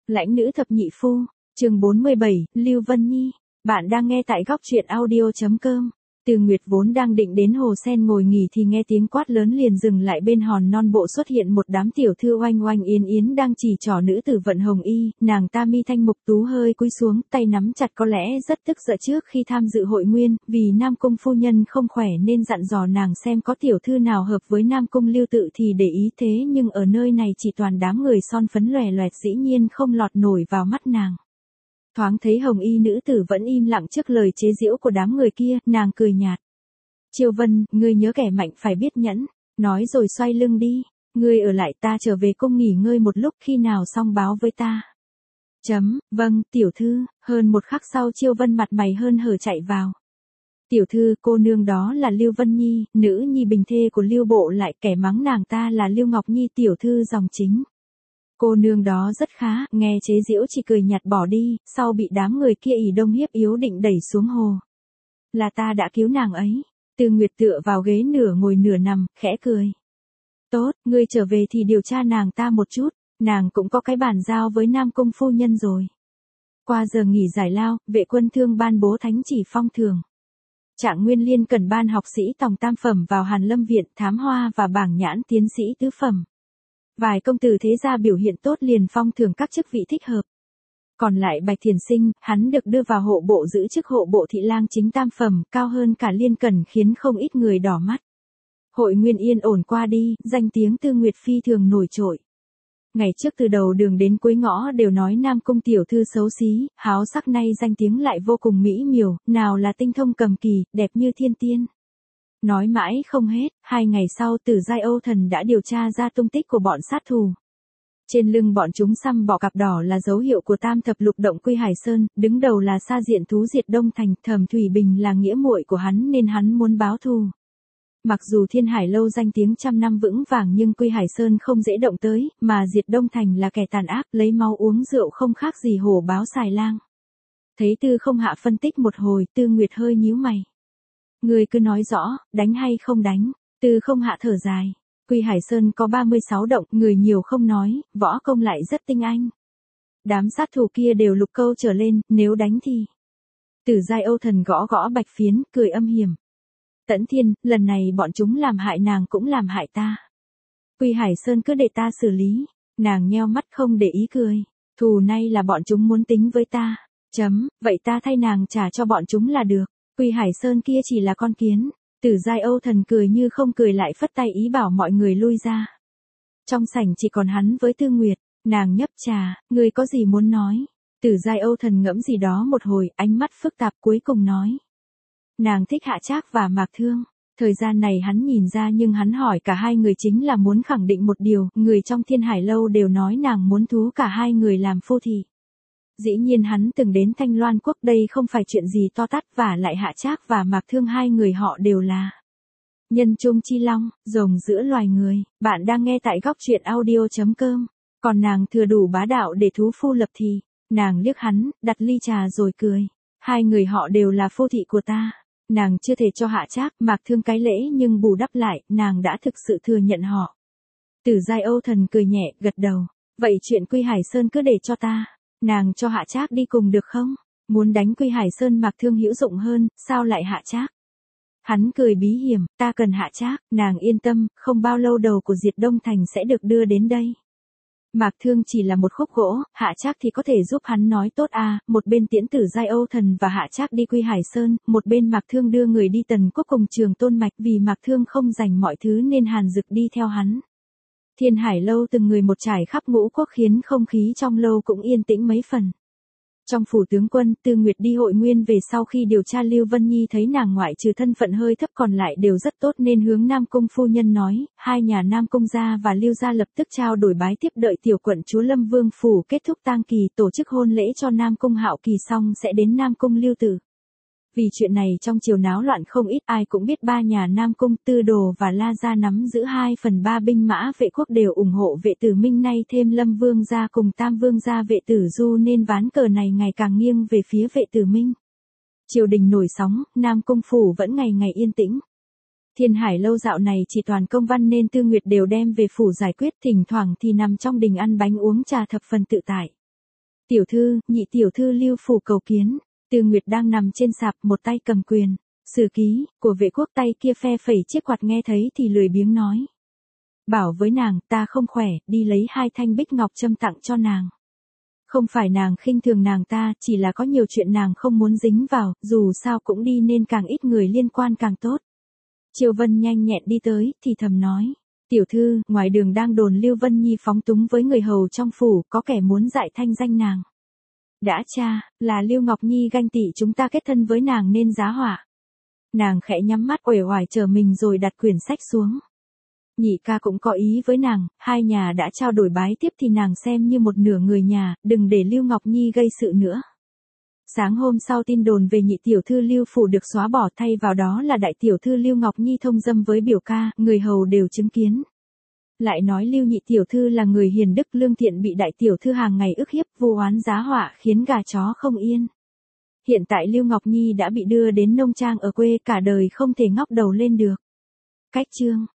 Lãnh nữ thập nhị phu, chương 47, Lưu Vân Nhi. Bạn đang nghe tại góc truyện audio.com. Từ Nguyệt vốn đang định đến hồ sen ngồi nghỉ thì nghe tiếng quát lớn liền dừng lại, bên hòn non bộ xuất hiện một đám tiểu thư oanh oanh yến yến đang chỉ trỏ nữ tử Vận Hồng Y, nàng ta mi thanh mục tú hơi cúi xuống, tay nắm chặt, có lẽ rất tức giận trước khi tham dự hội nguyên, vì Nam Cung phu nhân không khỏe nên dặn dò nàng xem có tiểu thư nào hợp với Nam Cung Lưu Tự thì để ý, thế nhưng ở nơi này chỉ toàn đám người son phấn lòe loẹt, dĩ nhiên không lọt nổi vào mắt nàng. Thoáng thấy Hồng Y nữ tử vẫn im lặng trước lời chế giễu của đám người kia, nàng cười nhạt. Chiêu Vân, ngươi nhớ kẻ mạnh phải biết nhẫn, nói rồi xoay lưng đi, ngươi ở lại, ta trở về cung nghỉ ngơi một lúc, khi nào xong báo với ta. Vâng, tiểu thư. Hơn một khắc sau Chiêu Vân mặt mày hớn hở chạy vào. Tiểu thư, cô nương đó là Lưu Vân Nhi, nữ nhi bình thê của Lưu Bộ lại, kẻ mắng nàng ta là Lưu Ngọc Nhi, tiểu thư dòng chính. Cô nương đó rất khá, nghe chế giễu chỉ cười nhạt bỏ đi, sau bị đám người kia ỷ đông hiếp yếu định đẩy xuống hồ. Là ta đã cứu nàng ấy. Từ Nguyệt tựa vào ghế nửa ngồi nửa nằm, khẽ cười. Tốt, ngươi trở về thì điều tra nàng ta một chút, nàng cũng có cái bàn giao với Nam Cung phu nhân rồi. Qua giờ nghỉ giải lao, vệ quân thương ban bố thánh chỉ phong thường. Trạng Nguyên Liên cần ban học sĩ tòng tam phẩm vào Hàn Lâm Viện, thám hoa và bảng nhãn tiến sĩ tứ phẩm. Vài công tử thế gia biểu hiện tốt liền phong thưởng các chức vị thích hợp. Còn lại Bạch Thiền Sinh, hắn được đưa vào hộ bộ giữ chức hộ bộ thị lang chính tam phẩm, cao hơn cả Liên Cẩn, khiến không ít người đỏ mắt. Hội nguyên yên ổn qua đi, danh tiếng Tư Nguyệt phi thường nổi trội. Ngày trước từ đầu đường đến cuối ngõ đều nói Nam Cung tiểu thư xấu xí, háo sắc, nay danh tiếng lại vô cùng mỹ miều, nào là tinh thông cầm kỳ, đẹp như thiên tiên. Nói mãi không hết, 2 ngày sau Tử Giai Âu Thần đã điều tra ra tung tích của bọn sát thủ. Trên lưng bọn chúng xăm bọ cạp đỏ là dấu hiệu của Tam Thập Lục Động Quy Hải Sơn, đứng đầu là Sa Diện Thú Diệt Đông Thành, Thẩm Thủy Bình là nghĩa muội của hắn nên hắn muốn báo thù. Mặc dù Thiên Hải Lâu danh tiếng trăm năm vững vàng nhưng Quy Hải Sơn không dễ động tới, mà Diệt Đông Thành là kẻ tàn ác, lấy máu uống rượu không khác gì hổ báo xài lang. Thấy Tư Không Hạ phân tích một hồi, Tư Nguyệt hơi nhíu mày. Người cứ nói rõ, đánh hay không đánh. Tư Không Hạ thở dài. Quy Hải Sơn có 36 động, người nhiều không nói, võ công lại rất tinh anh. Đám sát thủ kia đều lục câu trở lên, nếu đánh thì... Tử Giai Âu Thần gõ gõ bạch phiến, cười âm hiểm. Tẫn Thiên, lần này bọn chúng làm hại nàng cũng làm hại ta. Quy Hải Sơn cứ để ta xử lý. Nàng nheo mắt không để ý cười. Thù nay là bọn chúng muốn tính với ta. Vậy ta thay nàng trả cho bọn chúng là được. Quy Hải Sơn kia chỉ là con kiến. Tử Giai Âu Thần cười như không cười, lại phất tay ý bảo mọi người lui ra. Trong sảnh chỉ còn hắn với Tư Nguyệt, nàng nhấp trà, ngươi có gì muốn nói? Tử Giai Âu Thần ngẫm gì đó một hồi, ánh mắt phức tạp cuối cùng nói. Nàng thích Hạ Trác và Mạc Thương. Thời gian này hắn nhìn ra, nhưng hắn hỏi cả hai người chính là muốn khẳng định một điều, người trong Thiên Hải Lâu đều nói nàng muốn thú cả hai người làm phu thị. Dĩ nhiên hắn từng đến Thanh Loan Quốc, đây không phải chuyện gì to tát, và lại Hạ Trác và Mạc Thương hai người họ đều là nhân trung chi long, rồng giữa loài người. Bạn đang nghe tại góc truyện audio.com. Còn nàng thừa đủ bá đạo để thú phu lập thì. Nàng liếc hắn, đặt ly trà rồi cười. Hai người họ đều là phu thị của ta. Nàng chưa thể cho Hạ Trác, Mạc Thương cái lễ, nhưng bù đắp lại, nàng đã thực sự thừa nhận họ. Tử Giai Âu Thần cười nhẹ, gật đầu. Vậy chuyện Quy Hải Sơn cứ để cho ta. Nàng cho Hạ Trác đi cùng được không? Muốn đánh Quy Hải Sơn Mạc Thương hữu dụng hơn, sao lại Hạ Trác? Hắn cười bí hiểm, ta cần Hạ Trác, nàng yên tâm, không bao lâu đầu của Diệt Đông Thành sẽ được đưa đến đây. Mạc Thương chỉ là một khúc gỗ, Hạ Trác thì có thể giúp hắn nói tốt à, một bên tiễn Tử Giai Âu Thần và Hạ Trác đi Quy Hải Sơn, một bên Mạc Thương đưa người đi Tần Quốc cùng Trường Tôn Mạch, vì Mạc Thương không dành mọi thứ nên Hàn Dực đi theo hắn. Thiên Hải Lâu từng người một trải khắp ngũ quốc khiến không khí trong lâu cũng yên tĩnh mấy phần. Trong phủ tướng quân, Tư Nguyệt đi hội nguyên về sau khi điều tra Lưu Vân Nhi thấy nàng ngoại trừ thân phận hơi thấp còn lại đều rất tốt nên hướng Nam Cung phu nhân nói, hai nhà Nam Cung gia và Lưu gia lập tức trao đổi bái tiếp, đợi tiểu quận chúa Lâm Vương phủ kết thúc tang kỳ, tổ chức hôn lễ cho Nam Cung Hạo Kỳ xong sẽ đến Nam Cung Lưu Tử. Vì chuyện này trong triều náo loạn không ít, ai cũng biết ba nhà Nam Cung, Tư Đồ và La gia nắm giữ 2/3 binh mã vệ quốc đều ủng hộ Vệ Tử Minh, nay thêm Lâm Vương gia cùng Tam Vương gia Vệ Tử Du nên ván cờ này ngày càng nghiêng về phía Vệ Tử Minh. Triều đình nổi sóng, Nam Cung phủ vẫn ngày ngày yên tĩnh. Thiên Hải Lâu dạo này chỉ toàn công văn nên Tư Nguyệt đều đem về phủ giải quyết, thỉnh thoảng thì nằm trong đình ăn bánh uống trà thập phần tự tại. Tiểu thư, nhị tiểu thư Lưu phủ cầu kiến. Từ Nguyệt đang nằm trên sạp, một tay cầm quyền, sử ký, của vệ quốc, tay kia phe phẩy chiếc quạt, nghe thấy thì lười biếng nói. Bảo với nàng, ta không khỏe, đi lấy 2 thanh bích ngọc châm tặng cho nàng. Không phải nàng khinh thường nàng ta, chỉ là có nhiều chuyện nàng không muốn dính vào, dù sao cũng đi nên càng ít người liên quan càng tốt. Triều Vân nhanh nhẹn đi tới, thì thầm nói. Tiểu thư, ngoài đường đang đồn Lưu Vân Nhi phóng túng với người hầu trong phủ, có kẻ muốn dại thanh danh nàng. Đã cha, là Lưu Ngọc Nhi ganh tị chúng ta kết thân với nàng nên giá họa. Nàng khẽ nhắm mắt uể oải chờ mình rồi đặt quyển sách xuống. Nhị ca cũng có ý với nàng, hai nhà đã trao đổi bái tiếp thì nàng xem như một nửa người nhà, đừng để Lưu Ngọc Nhi gây sự nữa. Sáng hôm sau tin đồn về nhị tiểu thư Lưu phủ được xóa bỏ, thay vào đó là đại tiểu thư Lưu Ngọc Nhi thông dâm với biểu ca, người hầu đều chứng kiến. Lại nói Lưu nhị tiểu thư là người hiền đức lương thiện, bị đại tiểu thư hàng ngày ức hiếp, vu oán giá họa khiến gà chó không yên. Hiện tại Lưu Ngọc Nhi đã bị đưa đến nông trang ở quê, cả đời không thể ngóc đầu lên được. Cách chương